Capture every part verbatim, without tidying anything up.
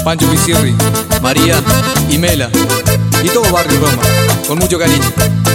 Pancho Pizirri, María y Mela y todo Barrio Roma, con mucho cariño.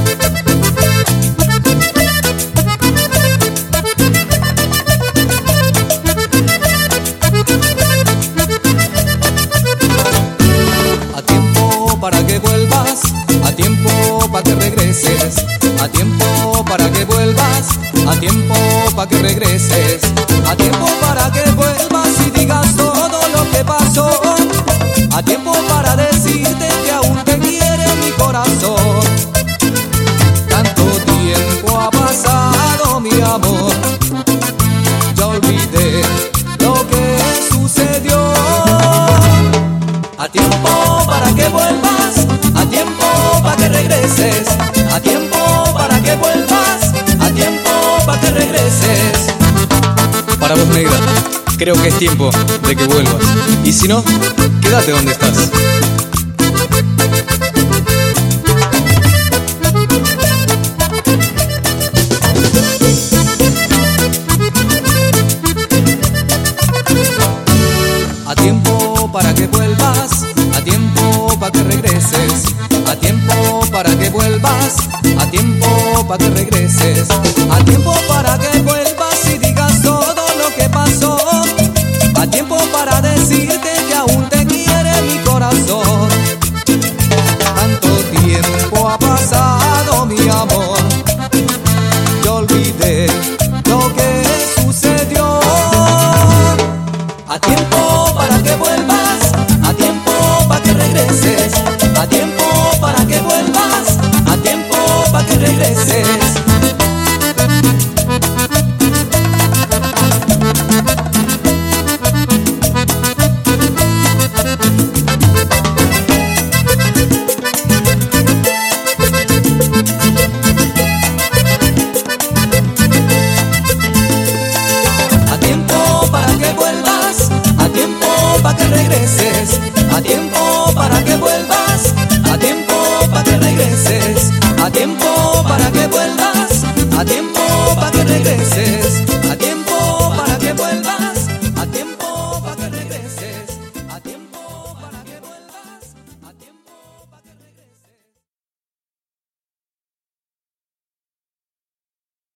A tiempo para que vuelvas, a tiempo para que regreses, a tiempo para que vuelvas, a tiempo para que regreses, a tiempo para que vuelvas y digas todo lo que pasó, a tiempo para decirte que aún te quiere mi corazón. Tanto tiempo ha pasado, mi amor, ya olvidé lo que sucedió. A tiempo para que vuelvas, a tiempo para que regreses, a tiempo para que vuelvas, a tiempo para que regreses. Para vos, negra, creo que es tiempo de que vuelvas. Y si no, quédate donde estás. A tiempo para que vuelvas, a tiempo para que regreses, a tiempo para que vuelvas, a tiempo para que regreses, a tiempo para que vuelvas.